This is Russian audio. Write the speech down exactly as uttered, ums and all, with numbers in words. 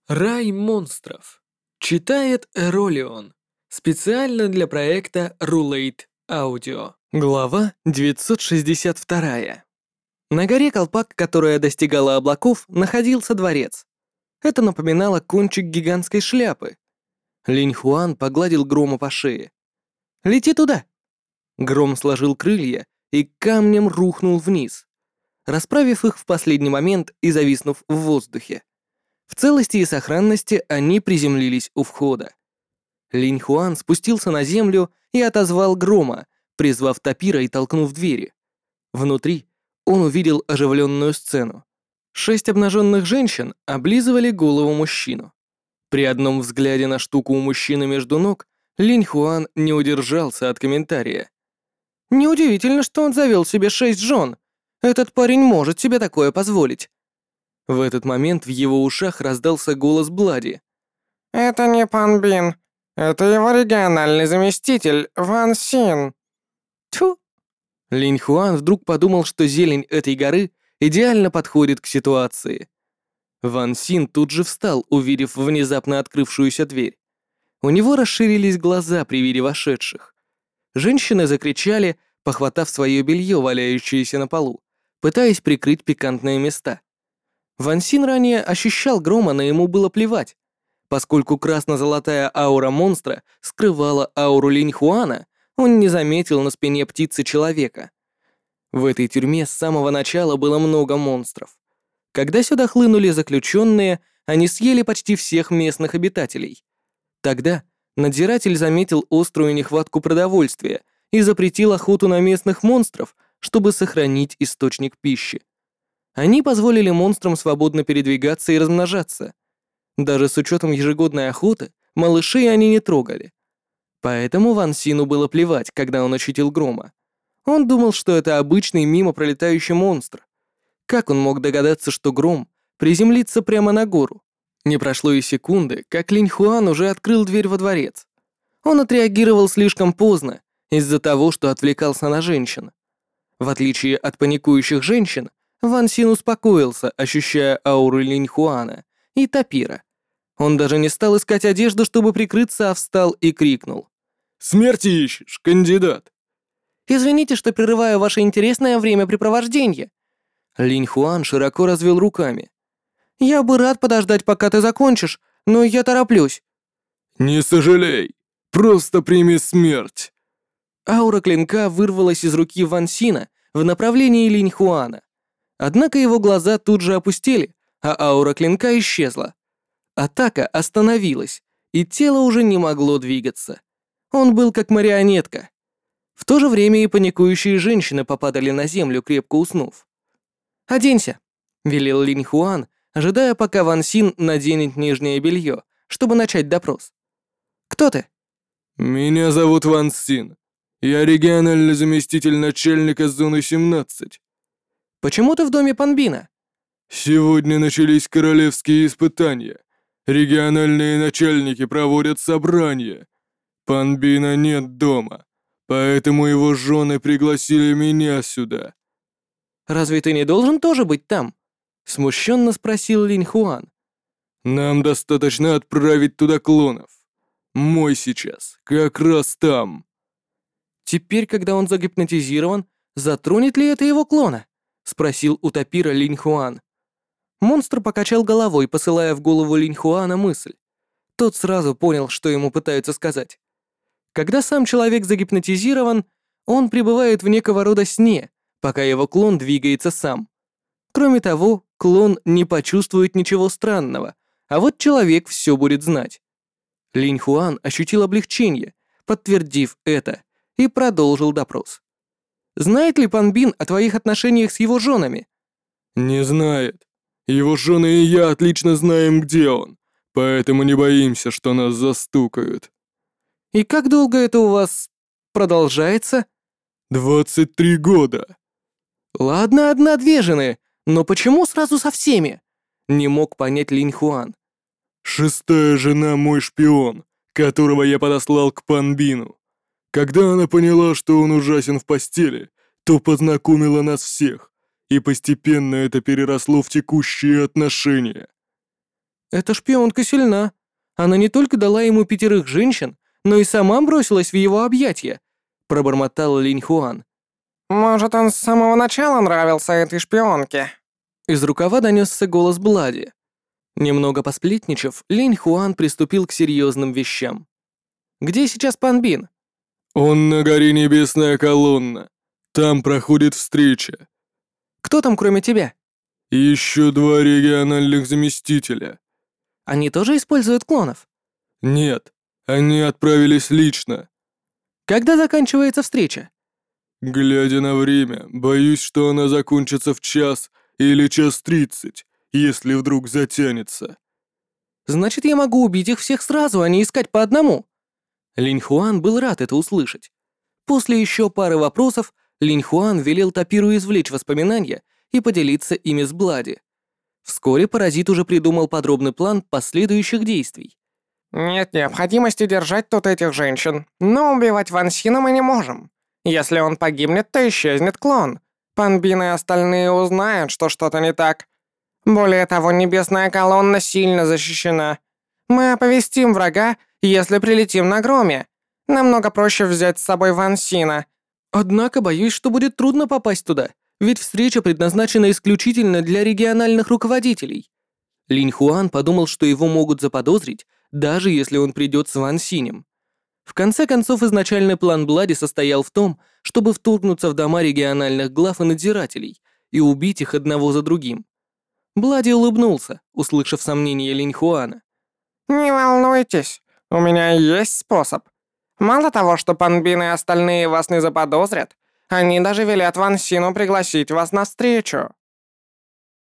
Рай монстров. Читает Эролион. Специально для проекта Рулейт Аудио. Глава девятьсот шестьдесят два. На горе Колпак, которая достигала облаков, находился дворец. Это напоминало кончик гигантской шляпы. Линь Хуан погладил Грома по шее. «Лети туда!» Гром сложил крылья и камнем рухнул вниз, расправив их в последний момент и зависнув в воздухе. В целости и сохранности они приземлились у входа. Линь Хуан спустился на землю и отозвал Грома, призвав Тапира и толкнув двери. Внутри он увидел оживленную сцену. Шесть обнаженных женщин облизывали голову мужчину. При одном взгляде на штуку у мужчины между ног Линь Хуан не удержался от комментария. «Неудивительно, что он завел себе шесть жен. Этот парень может себе такое позволить». В этот момент в его ушах раздался голос Блади. «Это не Пан Бин. Это его региональный заместитель, Ван Син». Тьфу! Линь Хуан вдруг подумал, что зелень этой горы идеально подходит к ситуации. Ван Син тут же встал, увидев внезапно открывшуюся дверь. У него расширились глаза при виде вошедших. Женщины закричали, похватав свое белье, валяющееся на полу, пытаясь прикрыть пикантные места. Ван Син ранее ощущал Грома, но ему было плевать. Поскольку красно-золотая аура монстра скрывала ауру Линь Хуана, он не заметил на спине птицы человека. В этой тюрьме с самого начала было много монстров. Когда сюда хлынули заключенные, они съели почти всех местных обитателей. Тогда надзиратель заметил острую нехватку продовольствия и запретил охоту на местных монстров, чтобы сохранить источник пищи. Они позволили монстрам свободно передвигаться и размножаться. Даже с учетом ежегодной охоты, малышей они не трогали. Поэтому Ван Сину было плевать, когда он ощутил Грома. Он думал, что это обычный мимо пролетающий монстр. Как он мог догадаться, что Гром приземлится прямо на гору? Не прошло и секунды, как Линь Хуан уже открыл дверь во дворец. Он отреагировал слишком поздно, из-за того, что отвлекался на женщин. В отличие от паникующих женщин, Ван Син успокоился, ощущая ауру Линь Хуана и Тапира. Он даже не стал искать одежду, чтобы прикрыться, а встал и крикнул. «Смерти ищешь, кандидат!» «Извините, что прерываю ваше интересное времяпрепровождение». Линь Хуан широко развел руками. «Я бы рад подождать, пока ты закончишь, но я тороплюсь». «Не сожалей, просто прими смерть!» Аура клинка вырвалась из руки Ван Сина в направлении Линь Хуана. Однако его глаза тут же опустели, а аура клинка исчезла. Атака остановилась, и тело уже не могло двигаться. Он был как марионетка. В то же время и паникующие женщины попадали на землю, крепко уснув. «Оденься», — велел Линь Хуан, ожидая, пока Ван Син наденет нижнее белье, чтобы начать допрос. «Кто ты?» «Меня зовут Ван Син. Я региональный заместитель начальника зоны семнадцать. «Почему ты в доме Панбина?» Сегодня начались королевские испытания. Региональные начальники проводят собрание. Панбина нет дома, поэтому его жены пригласили меня сюда». «Разве ты не должен тоже быть там?» — смущенно спросил Линь Хуан. «Нам достаточно отправить туда клонов. Мой сейчас как раз там». «Теперь, когда он загипнотизирован, затронет ли это его клона?» — спросил у Тапира Линь Хуан. Монстр покачал головой, посылая в голову Линь Хуана мысль. Тот сразу понял, что ему пытаются сказать. Когда сам человек загипнотизирован, он пребывает в некого рода сне, пока его клон двигается сам. Кроме того, клон не почувствует ничего странного, а вот человек все будет знать. Линь Хуан ощутил облегчение, подтвердив это, и продолжил допрос. «Знает ли Пан Бин о твоих отношениях с его женами?» «Не знает. Его жены и я отлично знаем, где он, поэтому не боимся, что нас застукают». «И как долго это у вас продолжается?» «Двадцать три года». «Ладно, одна-две жены, но почему сразу со всеми?» Не мог понять Линь Хуан. «Шестая жена мой шпион, которого я подослал к Панбину. Когда она поняла, что он ужасен в постели, то познакомила нас всех, и постепенно это переросло в текущие отношения». Эта шпионка сильна. Она не только дала ему пятерых женщин, но и сама бросилась в его объятия», — пробормотал Линь Хуан. Может, он с самого начала нравился этой шпионке? Из рукава донесся голос Блади. Немного посплетничав, Линь Хуан приступил к серьезным вещам. «Где сейчас Пан Бин?» «Он на горе Небесная Колонна. Там проходит встреча. «Кто там, кроме тебя?» Еще два региональных заместителя». «Они тоже используют клонов?» «Нет, они отправились лично. «Когда заканчивается встреча?» Глядя на время, боюсь, что она закончится в час или час тридцать, если вдруг затянется». «Значит, я могу убить их всех сразу, а не искать по одному». Линь Хуан был рад это услышать. После еще пары вопросов Линь Хуан велел Тапиру извлечь воспоминания и поделиться ими с Блади. Вскоре паразит уже придумал подробный план последующих действий. Нет необходимости держать тут этих женщин, но убивать Ван Сина мы не можем. Если он погибнет, то исчезнет клон. Пан Бин и остальные узнают, что что-то не так. Более того, Небесная Колонна сильно защищена. Мы оповестим врага, если прилетим на громе. Намного проще взять с собой Ван Сина. Однако боюсь, что будет трудно попасть туда, ведь встреча предназначена исключительно для региональных руководителей. Линь Хуан подумал, что его могут заподозрить, даже если он придет с Ван Синем. В конце концов, изначальный план Блади состоял в том, чтобы вторгнуться в дома региональных глав и надзирателей и убить их одного за другим. Блади улыбнулся, услышав сомнения Линь Хуана. Не волнуйтесь, у меня есть способ. Мало того, что Пан Бин и остальные вас не заподозрят, они даже велят Ван Сину пригласить вас на встречу.